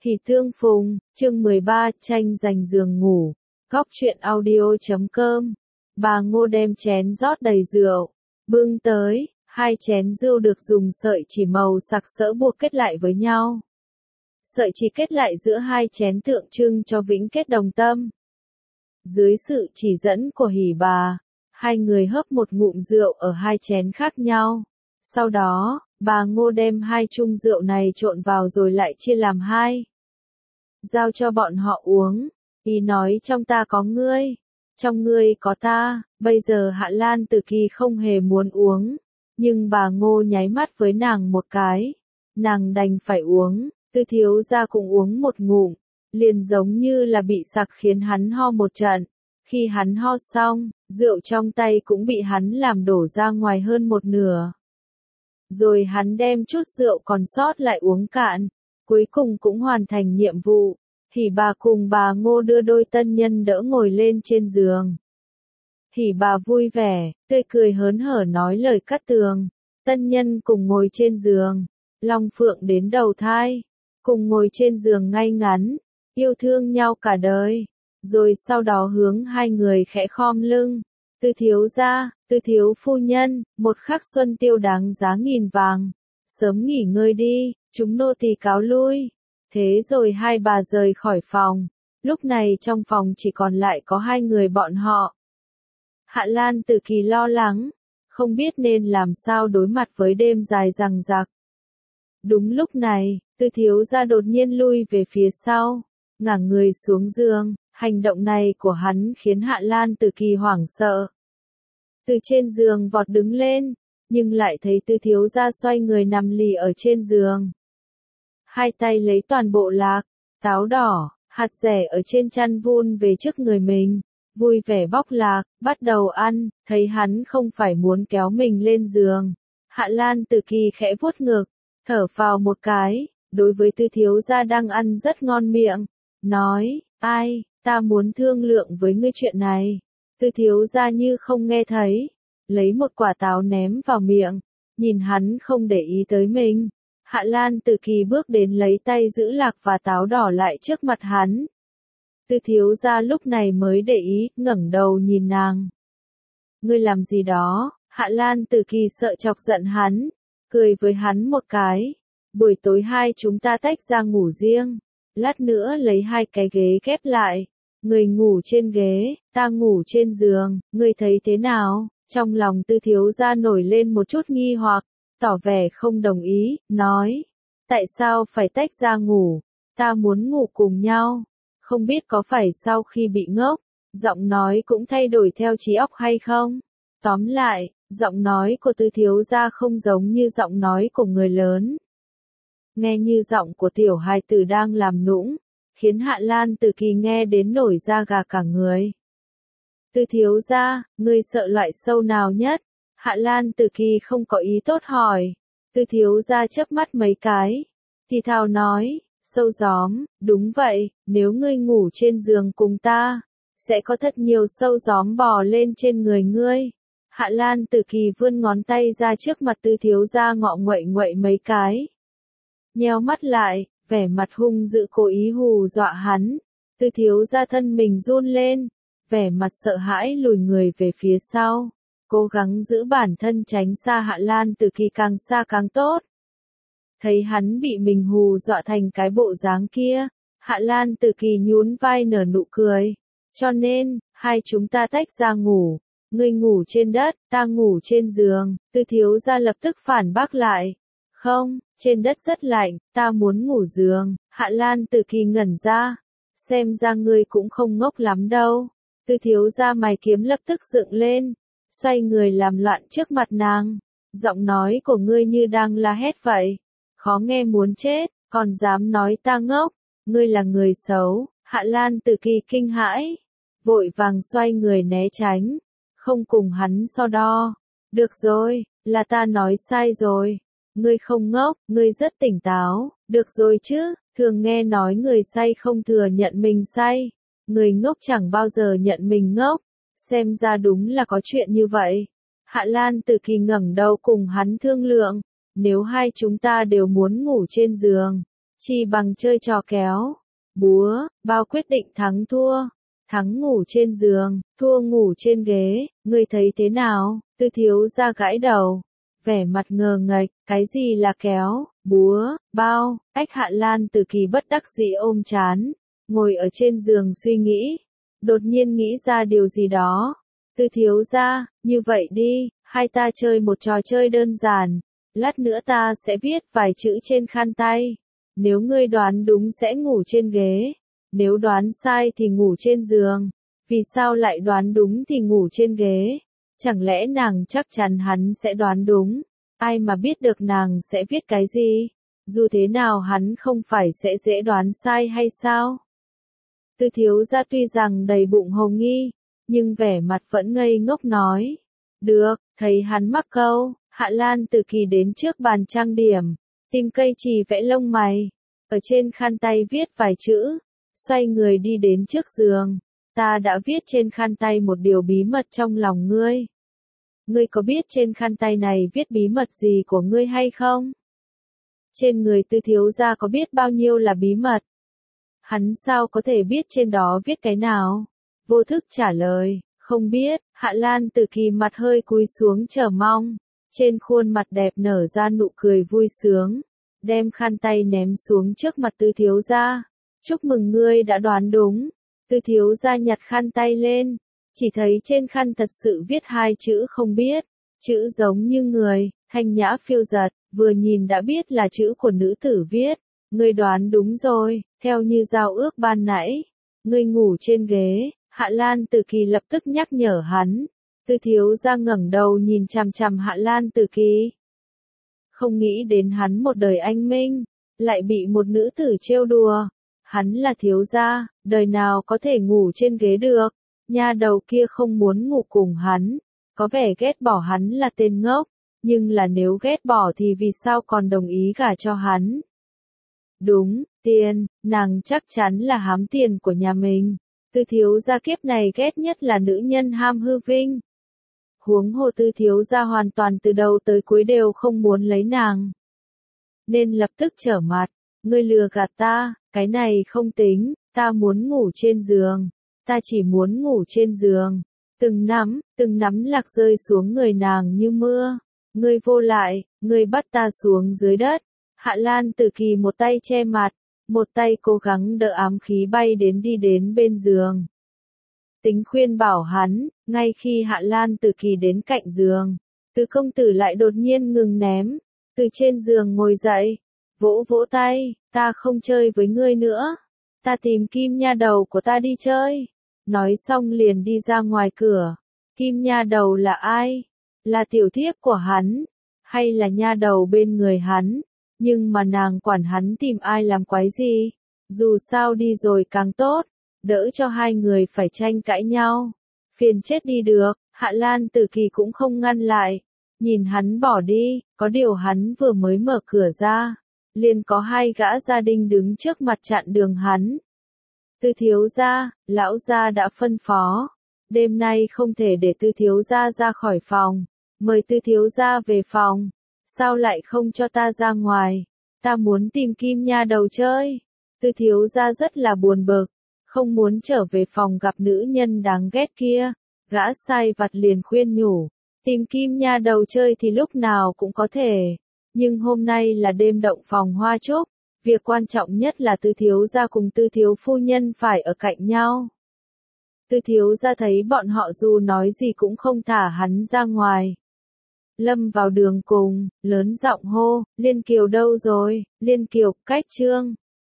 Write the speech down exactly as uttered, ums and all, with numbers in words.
Hỉ tương phùng, chương mười ba, tranh giành giường ngủ. Góc truyện audio chấm com. Bà Ngô đem chén rót đầy rượu, bưng tới, hai chén rượu được dùng sợi chỉ màu sặc sỡ buộc kết lại với nhau. Sợi chỉ kết lại giữa hai chén tượng trưng cho vĩnh kết đồng tâm. Dưới sự chỉ dẫn của hỉ bà, hai người hớp một ngụm rượu ở hai chén khác nhau. Sau đó, bà Ngô đem hai chung rượu này trộn vào rồi lại chia làm hai. Giao cho bọn họ uống. Ý nói trong ta có ngươi, trong ngươi có ta. Bây giờ Hạ Lan Tử Kỳ không hề muốn uống, nhưng bà Ngô nháy mắt với nàng một cái, nàng đành phải uống. Tư thiếu gia cũng uống một ngụm, liền giống như là bị sặc khiến hắn ho một trận. Khi hắn ho xong, rượu trong tay cũng bị hắn làm đổ ra ngoài hơn một nửa. Rồi hắn đem chút rượu còn sót lại uống cạn, cuối cùng cũng hoàn thành nhiệm vụ. Hỉ bà cùng bà Ngô đưa đôi tân nhân đỡ ngồi lên trên giường. Hỉ bà vui vẻ, tươi cười hớn hở nói lời cắt tường. Tân nhân cùng ngồi trên giường, Long Phượng đến đầu thai, cùng ngồi trên giường ngay ngắn, yêu thương nhau cả đời. Rồi sau đó hướng hai người khẽ khom lưng. Tư thiếu gia, tư thiếu phu nhân, một khắc xuân tiêu đáng giá nghìn vàng. Sớm nghỉ ngơi đi, chúng nô tỳ cáo lui. Thế rồi hai bà rời khỏi phòng. Lúc này trong phòng chỉ còn lại có hai người bọn họ. Hạ Lan Tử Kỳ lo lắng, không biết nên làm sao đối mặt với đêm dài dằng dặc. Đúng lúc này, Tư thiếu gia đột nhiên lui về phía sau, ngả người xuống giường. Hành động này của hắn khiến Hạ Lan Tử Kỳ hoảng sợ. Từ trên giường vọt đứng lên, nhưng lại thấy Tư thiếu gia xoay người nằm lì ở trên giường. Hai tay lấy toàn bộ lạc, táo đỏ, hạt dẻ ở trên chăn vun về trước người mình, vui vẻ bóc lạc, bắt đầu ăn. Thấy hắn không phải muốn kéo mình lên giường, Hạ Lan Tử Kỳ khẽ vuốt ngực, thở phào một cái, đối với Tư thiếu gia đang ăn rất ngon miệng, nói, ai, ta muốn thương lượng với ngươi chuyện này. Tư thiếu gia như không nghe thấy, lấy một quả táo ném vào miệng, nhìn hắn không để ý tới mình. Hạ Lan Tử Kỳ bước đến lấy tay giữ lạc và táo đỏ lại trước mặt hắn. Tư thiếu gia lúc này mới để ý, ngẩng đầu nhìn nàng. Ngươi làm gì đó? Hạ Lan Tử Kỳ sợ chọc giận hắn, cười với hắn một cái. Buổi tối hai chúng ta tách ra ngủ riêng, lát nữa lấy hai cái ghế ghép lại. Người ngủ trên ghế, ta ngủ trên giường, ngươi thấy thế nào? Trong lòng Tư thiếu gia nổi lên một chút nghi hoặc, tỏ vẻ không đồng ý, nói, tại sao phải tách ra ngủ, ta muốn ngủ cùng nhau. Không biết có phải sau khi bị ngốc, giọng nói cũng thay đổi theo trí óc hay không? Tóm lại, giọng nói của Tư thiếu gia không giống như giọng nói của người lớn. Nghe như giọng của tiểu hài tử đang làm nũng, khiến Hạ Lan Tử Kỳ nghe đến nổi da gà cả người. Tư thiếu gia, ngươi sợ loại sâu nào nhất? Hạ Lan Tử Kỳ không có ý tốt hỏi. Tư thiếu gia chớp mắt mấy cái, thì thào nói, sâu gióm, đúng vậy, nếu ngươi ngủ trên giường cùng ta, sẽ có thật nhiều sâu gióm bò lên trên người ngươi. Hạ Lan Tử Kỳ vươn ngón tay ra trước mặt Tư thiếu gia ngọ nguậy nguậy mấy cái. Nheo mắt lại, vẻ mặt hung dữ cố ý hù dọa hắn. Tư thiếu gia thân mình run lên, vẻ mặt sợ hãi lùi người về phía sau, cố gắng giữ bản thân tránh xa Hạ Lan Tử Kỳ càng xa càng tốt. Thấy hắn bị mình hù dọa thành cái bộ dáng kia, Hạ Lan Tử Kỳ nhún vai nở nụ cười. Cho nên, hai chúng ta tách ra ngủ, ngươi ngủ trên đất, ta ngủ trên giường. Tư thiếu gia lập tức phản bác lại. Không, trên đất rất lạnh, ta muốn ngủ giường. Hạ Lan Tử Kỳ ngẩn ra, xem ra ngươi cũng không ngốc lắm đâu. Tư thiếu gia mày kiếm lập tức dựng lên, xoay người làm loạn trước mặt nàng. Giọng nói của ngươi như đang la hét vậy, khó nghe muốn chết, còn dám nói ta ngốc, ngươi là người xấu. Hạ Lan Tử Kỳ kinh hãi, vội vàng xoay người né tránh, không cùng hắn so đo. Được rồi, là ta nói sai rồi. Ngươi không ngốc, ngươi rất tỉnh táo. Được rồi chứ, thường nghe nói người say không thừa nhận mình say. Người ngốc chẳng bao giờ nhận mình ngốc. Xem ra đúng là có chuyện như vậy. Hạ Lan Tử Kỳ ngẩng đầu cùng hắn thương lượng. Nếu hai chúng ta đều muốn ngủ trên giường, Chi bằng chơi trò kéo, búa, bao quyết định thắng thua. Thắng ngủ trên giường, thua ngủ trên ghế, ngươi thấy thế nào? Tư thiếu gia gãi đầu, vẻ mặt ngờ nghệch, cái gì là kéo, búa, bao? Ách Hạ Lan Tử Kỳ bất đắc dĩ ôm chán, ngồi ở trên giường suy nghĩ, đột nhiên nghĩ ra điều gì đó. Tư thiếu gia, như vậy đi, hai ta chơi một trò chơi đơn giản, lát nữa ta sẽ viết vài chữ trên khăn tay, nếu ngươi đoán đúng sẽ ngủ trên ghế, nếu đoán sai thì ngủ trên giường. Vì sao lại đoán đúng thì ngủ trên ghế? Chẳng lẽ nàng chắc chắn hắn sẽ đoán đúng? Ai mà biết được nàng sẽ viết cái gì? Dù thế nào hắn không phải sẽ dễ đoán sai hay sao? Tư thiếu gia tuy rằng đầy bụng hồ nghi, nhưng vẻ mặt vẫn ngây ngốc nói. Được, thấy hắn mắc câu, Hạ Lan Tử Kỳ đến trước bàn trang điểm, tìm cây chì vẽ lông mày, ở trên khăn tay viết vài chữ, xoay người đi đến trước giường. Ta đã viết trên khăn tay một điều bí mật trong lòng ngươi. Ngươi có biết trên khăn tay này viết bí mật gì của ngươi hay không? Trên người Tư thiếu gia có biết bao nhiêu là bí mật? Hắn sao có thể biết trên đó viết cái nào? Vô thức trả lời, không biết. Hạ Lan Tử Kỳ mặt hơi cúi xuống chờ mong, trên khuôn mặt đẹp nở ra nụ cười vui sướng, đem khăn tay ném xuống trước mặt Tư thiếu gia. Chúc mừng ngươi đã đoán đúng. Tư thiếu gia nhặt khăn tay lên, chỉ thấy trên khăn thật sự viết hai chữ không biết, chữ giống như người, thanh nhã phiêu dật, vừa nhìn đã biết là chữ của nữ tử viết. Ngươi đoán đúng rồi, theo như giao ước ban nãy, ngươi ngủ trên ghế. Hạ Lan Tử Kỳ lập tức nhắc nhở hắn. Tư thiếu gia ngẩng đầu nhìn chằm chằm Hạ Lan Tử Kỳ. Không nghĩ đến hắn một đời anh minh, lại bị một nữ tử trêu đùa. Hắn là thiếu gia, đời nào có thể ngủ trên ghế được. Nha đầu kia không muốn ngủ cùng hắn, có vẻ ghét bỏ hắn là tên ngốc, nhưng là nếu ghét bỏ thì vì sao còn đồng ý gả cho hắn? Đúng, tiền, nàng chắc chắn là hám tiền của nhà mình. Tư thiếu gia kiếp này ghét nhất là nữ nhân ham hư vinh. Huống hồ Tư thiếu gia hoàn toàn từ đầu tới cuối đều không muốn lấy nàng, nên lập tức trở mặt. Ngươi lừa gạt ta, cái này không tính, ta muốn ngủ trên giường, ta chỉ muốn ngủ trên giường. Từng nắm, từng nắm lạc rơi xuống người nàng như mưa. Ngươi vô lại, ngươi bắt ta xuống dưới đất. Hạ Lan Tử Kỳ một tay che mặt, một tay cố gắng đỡ ám khí bay đến đi đến bên giường. Tính khuyên bảo hắn, ngay khi Hạ Lan Tử Kỳ đến cạnh giường, Từ công tử lại đột nhiên ngừng ném, từ trên giường ngồi dậy, vỗ vỗ tay, ta không chơi với ngươi nữa, ta tìm Kim nha đầu của ta đi chơi. Nói xong liền đi ra ngoài cửa. Kim nha đầu là ai? Là tiểu thiếp của hắn, hay là nha đầu bên người hắn? Nhưng mà nàng quản hắn tìm ai làm quái gì? Dù sao đi rồi càng tốt, đỡ cho hai người phải tranh cãi nhau. Phiền chết đi được, Hạ Lan Tử Kỳ cũng không ngăn lại. Nhìn hắn bỏ đi, có điều hắn vừa mới mở cửa ra, liền có hai gã gia đình đứng trước mặt chặn đường hắn. Tư thiếu gia, lão gia đã phân phó, đêm nay không thể để Tư thiếu gia ra khỏi phòng, mời Tư thiếu gia về phòng. Sao lại không cho ta ra ngoài? Ta muốn tìm Kim nha đầu chơi. Tư thiếu gia rất là buồn bực, không muốn trở về phòng gặp nữ nhân đáng ghét kia. Gã sai vặt liền khuyên nhủ, tìm Kim nha đầu chơi thì lúc nào cũng có thể, nhưng hôm nay là đêm động phòng hoa trúc, việc quan trọng nhất là Tư thiếu gia cùng Tư thiếu phu nhân phải ở cạnh nhau. Tư thiếu gia thấy bọn họ dù nói gì cũng không thả hắn ra ngoài. Lâm vào đường cùng, lớn giọng hô, Liên Kiều đâu rồi? Liên Kiều, cách trương.